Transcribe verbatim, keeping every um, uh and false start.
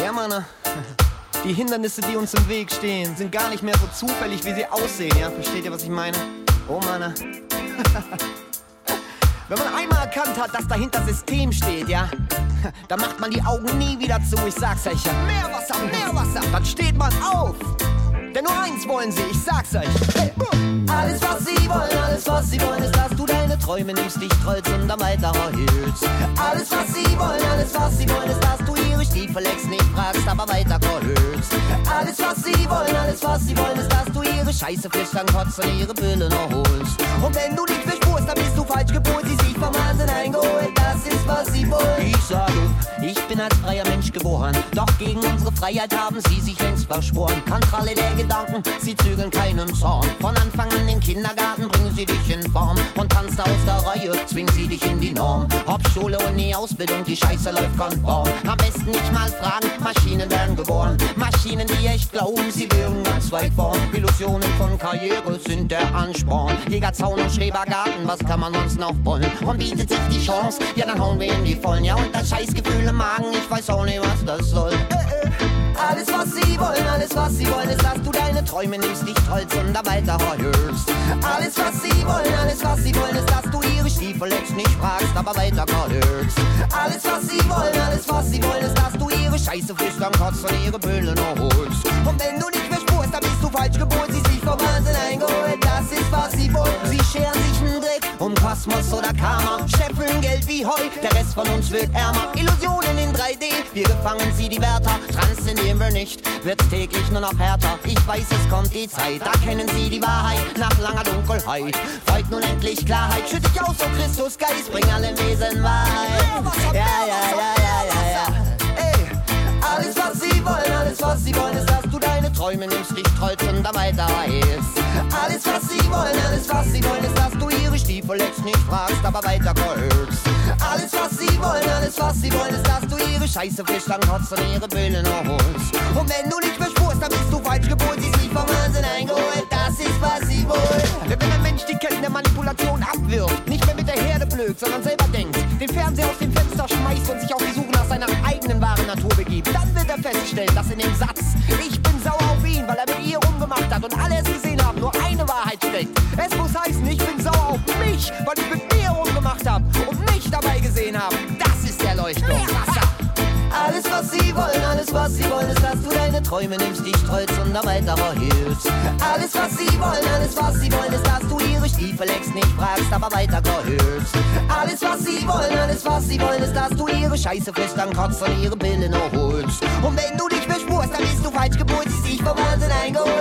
Ja, Mann, die Hindernisse, die uns im Weg stehen, sind gar nicht mehr so zufällig, wie sie aussehen, ja? Versteht ihr, was ich meine? Oh, Mann. Wenn man einmal erkannt hat, dass dahinter System steht, ja, dann macht man die Augen nie wieder zu, ich sag's euch, ja. Mehr Wasser, mehr Wasser, dann steht man auf. Denn nur eins wollen sie, ich sag's euch. Hey. Alles, was sie wollen, alles, was sie wollen, ist, dass du deine Träume nimmst, dich treuzt und dann weiter hältst. Alles, was sie wollen, alles, was sie wollen, ist, dass du ihre Stiefel ex nicht fragst, aber weiter hältst. Alles, was sie wollen, alles, was sie wollen, ist, dass du ihre Scheiße flüstern, kotzt und ihre Pille noch holst. Und wenn du nicht verspurst, dann bist du falsch geboren, sie sich vom Wahnsinn eingeholt, das ist, was sie wollen. Ich sage, ich bin als freier Mensch geboren, doch gegen unsere Freiheit haben sie sich längst verschworen. Kontrolle der Gedanken, sie zügeln keinen Zorn. Von Anfang an den Kindergarten bringen sie dich in Form und tanzt aus der Reihe, zwingen sie dich in die Norm. Hauptschule und die Ausbildung, die Scheiße läuft konform. Am besten nicht mal fragen, Maschinen werden geboren. Maschinen, die echt glauben, sie wären ganz weit vorn. Illusionen von Karriere sind der Ansporn. Jägerzaun und Schrebergarten, was kann man sonst noch wollen? Und bietet sich die Chance, ja dann hauen wir in die Vollen. Ja und das Scheißgefühl im Magen, ich weiß auch nicht, was das soll. Alles, was sie wollen, alles, was sie wollen, ist, dass du deine Träume nimmst, dich trolzt und da weiter heuerst. Alles, was sie wollen, alles, was sie wollen, ist, dass du ihre Stiefel jetzt nicht fragst, aber weiter heuerst. Alles, was sie wollen, alles, was sie wollen, ist, dass du ihre Scheiße flüstern, kotzt und ihre Böhle noch holst. Und wenn du nicht mehr spurst, dann bist du falsch geboren, sie sich vom Wahnsinn eingeholt, das ist, was sie wollen. Sie scheren sich einen Dreck um Kosmos oder Karma, scheffeln Geld wie Heu, der Rest von uns wird ärmer. Illusionen in drei D, wir gefangen sie die Wärter, transzendieren wir nicht, wird's täglich nur noch härter. Ich weiß, es kommt die Zeit, da kennen sie die Wahrheit, nach langer Dunkelheit folgt nun endlich Klarheit. Schütt dich aus, oh Christus Geist, bring alle Wesen Wahrheit. Ja, ja, ja, ja, ja, ja. Ey, alles, was sie wollen, alles, was sie wollen, ist, dass du deine Träume nimmst, dich trolzt und da weiter heißt. Alles, was sie wollen, alles, was sie wollen, ist, dass du ihre Stiefel jetzt nicht fragst, aber weiter hältst. Alles, was sie wollen, alles, was sie wollen, ist, dass du ihre Scheiße fischst, kotzt und ihre Böhle noch holst. Und wenn du nicht mehr spurst, dann bist du falsch geboren, sie sich vom Wahnsinn eingeholt, das ist, was sie wollen. Wenn ein Mensch die Ketten der Manipulation abwirft, nicht mehr mit der Herde blökt, sondern selber denkt, den Fernseher aus dem Fenster schmeißt und sich auf die Suche nach seiner eigenen wahren Natur begibt, dann wird er feststellen, dass in dem Satz, ich bin sauer auf ihn, weil er mit ihr rumgemacht hat und alle es gesehen haben, nur eine Wahrheit steckt. Es muss heißen, ich bin sauer auf mich, weil ich mit mir rumgemacht habe und mich dabei gesehen habe. Das ist der Leuchtturm. Alles, was sie wollen, alles, was sie wollen, ist, dass du deine Träume nimmst, dich treuzt und da weiter hältst. Alles, was sie wollen, alles, was sie wollen, ist, dass du ihre Stiefel ex nicht fragst, aber weiter hältst. Alles, was sie wollen, alles, was sie wollen, ist, dass du ihre Scheiße flüstern, kotzt und ihre Pille noch holst. Und wenn du dich mehr spurst, dann bist du falsch geboren, sie sich vom Wahnsinn eingeholt.